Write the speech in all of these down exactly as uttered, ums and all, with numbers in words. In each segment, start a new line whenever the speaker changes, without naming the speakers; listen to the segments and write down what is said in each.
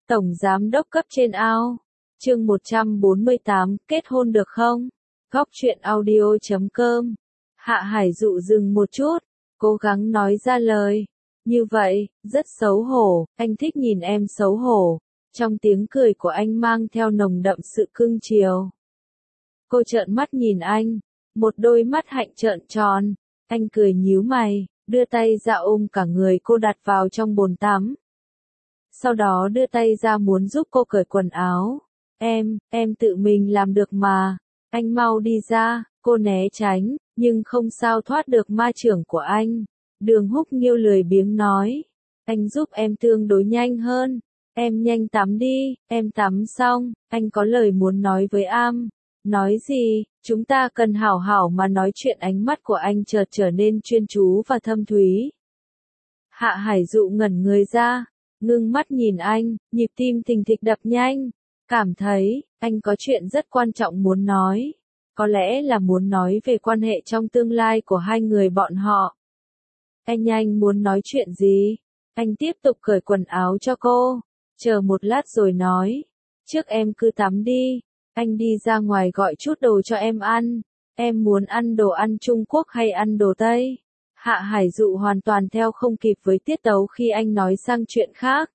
Tổng giám đốc cấp trên ao. Chương một trăm bốn mươi tám, kết hôn được không? Góc truyện audio chấm com. Hạ Hải Dụ dừng một chút, cố gắng nói ra lời. Như vậy, rất xấu hổ, anh thích nhìn em xấu hổ. Trong tiếng cười của anh mang theo nồng đậm sự cưng chiều. Cô trợn mắt nhìn anh, một đôi mắt hạnh trợn tròn. Anh cười nhíu mày, đưa tay ra ôm cả người cô đặt vào trong bồn tắm. Sau đó đưa tay ra muốn giúp cô cởi quần áo. Em, em tự mình làm được mà. Anh mau đi ra, cô né tránh, nhưng không sao thoát được ma chưởng của anh. Đường Húc Nghiêu lười biếng nói. Anh giúp em tương đối nhanh hơn. Em nhanh tắm đi, em tắm xong, anh có lời muốn nói với Am. Nói gì, chúng ta cần hảo hảo mà nói chuyện. Ánh mắt của anh chợt trở nên chuyên chú và thâm thúy. Hạ Hải Dụ ngẩn người ra, ngưng mắt nhìn anh, nhịp tim thình thịch đập nhanh. Cảm thấy, anh có chuyện rất quan trọng muốn nói. Có lẽ là muốn nói về quan hệ trong tương lai của hai người bọn họ. Anh nhanh muốn nói chuyện gì? Anh tiếp tục cởi quần áo cho cô. Chờ một lát rồi nói. Trước em cứ tắm đi. Anh đi ra ngoài gọi chút đồ cho em ăn. Em muốn ăn đồ ăn Trung Quốc hay ăn đồ Tây? Hạ Hải Dụ hoàn toàn theo không kịp với tiết tấu khi anh nói sang chuyện khác.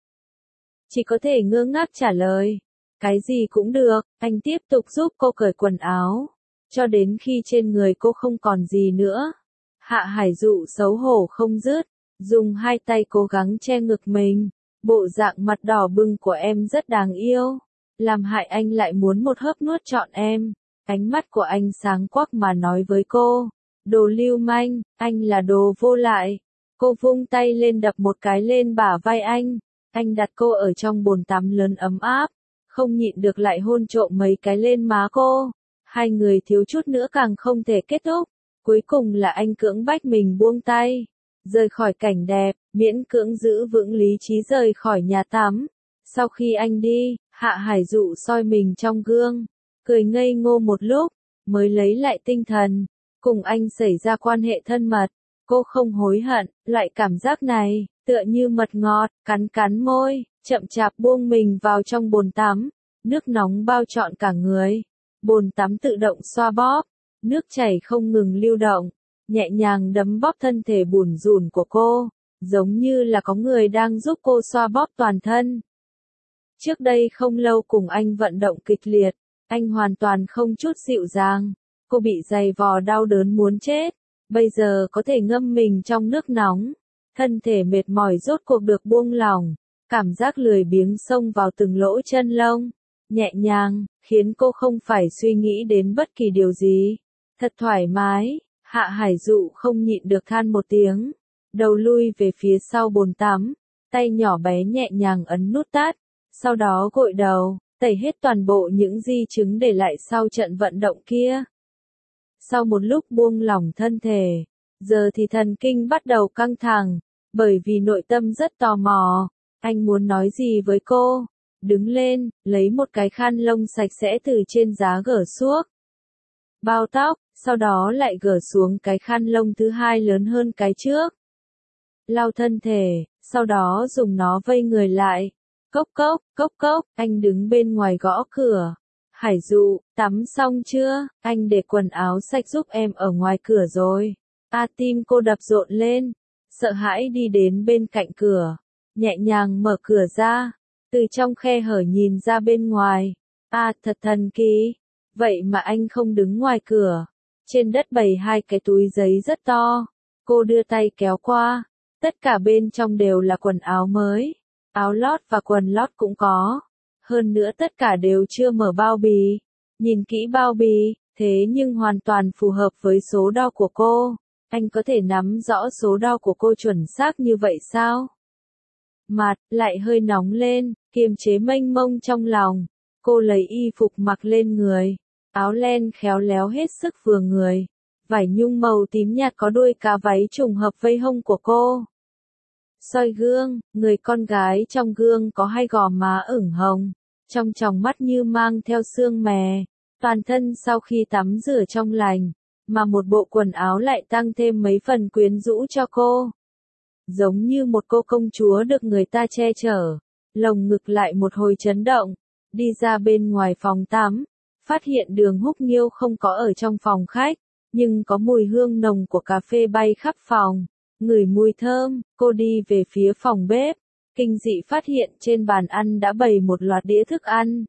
Chỉ có thể ngơ ngác trả lời. Cái gì cũng được, anh tiếp tục giúp cô cởi quần áo. Cho đến khi trên người cô không còn gì nữa. Hạ Hải Dụ xấu hổ không dứt. Dùng hai tay cố gắng che ngực mình. Bộ dạng mặt đỏ bừng của em rất đáng yêu. Làm hại anh lại muốn một hớp nuốt trọn em. Ánh mắt của anh sáng quắc mà nói với cô. Đồ lưu manh, anh là đồ vô lại. Cô vung tay lên đập một cái lên bả vai anh. Anh đặt cô ở trong bồn tắm lớn ấm áp. Không nhịn được lại hôn trộm mấy cái lên má cô. Hai người thiếu chút nữa càng không thể kết thúc. Cuối cùng là anh cưỡng bách mình buông tay. Rời khỏi cảnh đẹp, miễn cưỡng giữ vững lý trí rời khỏi nhà tắm. Sau khi anh đi, Hạ Hải Dụ soi mình trong gương. Cười ngây ngô một lúc, mới lấy lại tinh thần. Cùng anh xảy ra quan hệ thân mật. Cô không hối hận, loại cảm giác này, tựa như mật ngọt, cắn cắn môi, chậm chạp buông mình vào trong bồn tắm. Nước nóng bao trọn cả người. Bồn tắm tự động xoa bóp. Nước chảy không ngừng lưu động. Nhẹ nhàng đấm bóp thân thể bủn rủn của cô. Giống như là có người đang giúp cô xoa bóp toàn thân. Trước đây không lâu cùng anh vận động kịch liệt. Anh hoàn toàn không chút dịu dàng. Cô bị giày vò đau đớn muốn chết. Bây giờ có thể ngâm mình trong nước nóng. Thân thể mệt mỏi rốt cuộc được buông lỏng. Cảm giác lười biếng xông vào từng lỗ chân lông. Nhẹ nhàng, khiến cô không phải suy nghĩ đến bất kỳ điều gì. Thật thoải mái. Hạ Hải Dụ không nhịn được than một tiếng. Đầu lui về phía sau bồn tắm. Tay nhỏ bé nhẹ nhàng ấn nút tắt. Sau đó gội đầu, tẩy hết toàn bộ những di chứng để lại sau trận vận động kia. Sau một lúc buông lỏng thân thể, giờ thì thần kinh bắt đầu căng thẳng, bởi vì nội tâm rất tò mò. Anh muốn nói gì với cô? Đứng lên, lấy một cái khăn lông sạch sẽ từ trên giá gỡ xuống. Bao tóc, sau đó lại gỡ xuống cái khăn lông thứ hai lớn hơn cái trước. Lau thân thể, sau đó dùng nó vây người lại. Cốc cốc, cốc cốc, anh đứng bên ngoài gõ cửa. Hải Dụ, tắm xong chưa? Anh để quần áo sạch giúp em ở ngoài cửa rồi. A tim cô đập rộn lên. Sợ hãi đi đến bên cạnh cửa. Nhẹ nhàng mở cửa ra. Từ trong khe hở nhìn ra bên ngoài. À, thật thần kỳ. Vậy mà anh không đứng ngoài cửa. Trên đất bày hai cái túi giấy rất to. Cô đưa tay kéo qua. Tất cả bên trong đều là quần áo mới. Áo lót và quần lót cũng có. Hơn nữa tất cả đều chưa mở bao bì. Nhìn kỹ bao bì, thế nhưng hoàn toàn phù hợp với số đo của cô. Anh có thể nắm rõ số đo của cô chuẩn xác như vậy sao? Mặt lại hơi nóng lên, kiềm chế mênh mông trong lòng. Cô lấy y phục mặc lên người. Áo len khéo léo hết sức vừa người. Vải nhung màu tím nhạt có đuôi cá váy trùng hợp vây hông của cô. Soi gương, người con gái trong gương có hai gò má ửng hồng, trong tròng mắt như mang theo sương mè, toàn thân sau khi tắm rửa trong lành, mà một bộ quần áo lại tăng thêm mấy phần quyến rũ cho cô. Giống như một cô công chúa được người ta che chở, lồng ngực lại một hồi chấn động, đi ra bên ngoài phòng tắm, phát hiện Đường Húc Nghiêu không có ở trong phòng khách, nhưng có mùi hương nồng của cà phê bay khắp phòng, ngửi mùi thơm, cô đi về phía phòng bếp, kinh dị phát hiện trên bàn ăn đã bày một loạt đĩa thức ăn.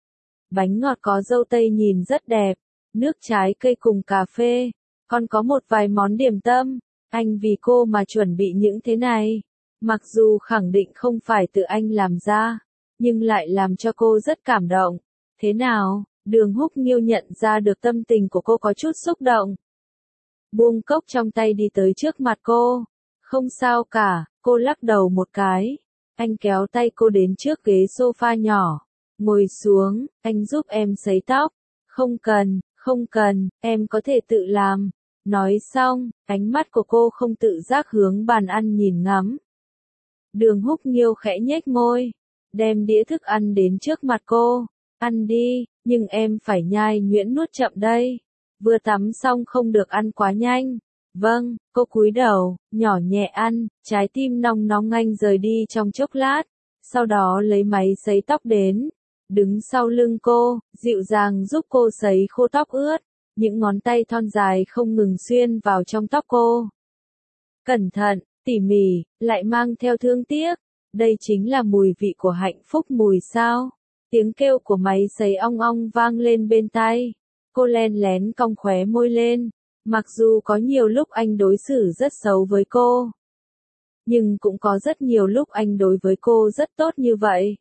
Bánh ngọt có dâu tây nhìn rất đẹp, nước trái cây cùng cà phê, còn có một vài món điểm tâm, anh vì cô mà chuẩn bị những thế này. Mặc dù khẳng định không phải tự anh làm ra, nhưng lại làm cho cô rất cảm động. Thế nào, Đường Húc Nghiêu nhận ra được tâm tình của cô có chút xúc động. Buông cốc trong tay đi tới trước mặt cô. Không sao cả, cô lắc đầu một cái. Anh kéo tay cô đến trước ghế sofa nhỏ. Ngồi xuống, anh giúp em sấy tóc. Không cần, không cần, em có thể tự làm. Nói xong, ánh mắt của cô không tự giác hướng bàn ăn nhìn ngắm. Đường Húc Nghiêu khẽ nhếch môi, đem đĩa thức ăn đến trước mặt cô. Ăn đi, nhưng em phải nhai nhuyễn nuốt chậm đây. Vừa tắm xong không được ăn quá nhanh. Vâng, cô cúi đầu, nhỏ nhẹ ăn, trái tim nóng nóng anh rời đi trong chốc lát. Sau đó lấy máy sấy tóc đến, đứng sau lưng cô, dịu dàng giúp cô sấy khô tóc ướt. Những ngón tay thon dài không ngừng xuyên vào trong tóc cô. Cẩn thận, tỉ mỉ, lại mang theo thương tiếc. Đây chính là mùi vị của hạnh phúc mùi sao. Tiếng kêu của máy sấy ong ong vang lên bên tai. Cô len lén cong khóe môi lên. Mặc dù có nhiều lúc anh đối xử rất xấu với cô, nhưng cũng có rất nhiều lúc anh đối với cô rất tốt như vậy.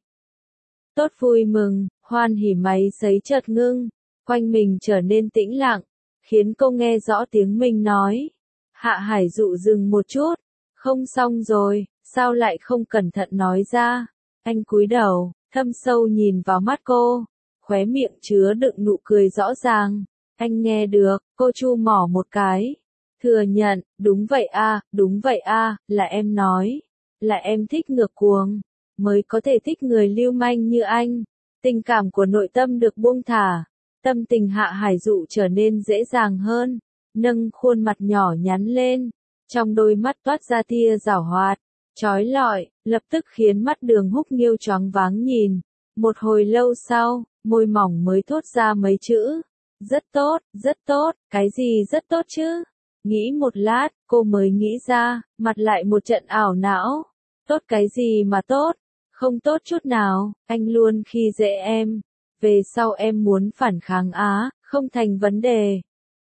Tốt vui mừng, hoan hỉ máy sấy chợt ngưng, quanh mình trở nên tĩnh lặng, khiến cô nghe rõ tiếng mình nói. Hạ Hải Dụ dừng một chút, không xong rồi, sao lại không cẩn thận nói ra. Anh cúi đầu, thâm sâu nhìn vào mắt cô, khóe miệng chứa đựng nụ cười rõ ràng. Anh nghe được, cô chu mỏ một cái. Thừa nhận, đúng vậy a, đúng vậy a, là em nói. Là em thích ngược cuồng, mới có thể thích người lưu manh như anh. Tình cảm của nội tâm được buông thả. Tâm tình Hạ Hải Dụ trở nên dễ dàng hơn. Nâng khuôn mặt nhỏ nhắn lên. Trong đôi mắt toát ra tia giảo hoạt, chói lọi, lập tức khiến mắt Đường Húc Nghiêu choáng váng nhìn. Một hồi lâu sau, môi mỏng mới thốt ra mấy chữ. Rất tốt, rất tốt, cái gì rất tốt chứ? Nghĩ một lát, cô mới nghĩ ra, mặt lại một trận ảo não. Tốt cái gì mà tốt? Không tốt chút nào, anh luôn khi dễ em. Về sau em muốn phản kháng á, không thành vấn đề.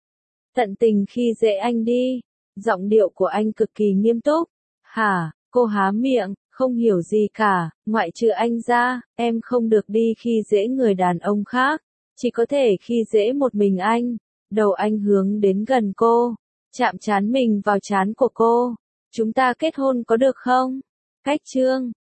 Tận tình khi dễ anh đi. Giọng điệu của anh cực kỳ nghiêm túc. Hả, cô há miệng, không hiểu gì cả, ngoại trừ anh ra, em không được đi khi dễ người đàn ông khác. Chỉ có thể khi dễ một mình anh. Đầu anh hướng đến gần cô, chạm trán mình vào trán của cô. Chúng ta kết hôn có được không? Cách chương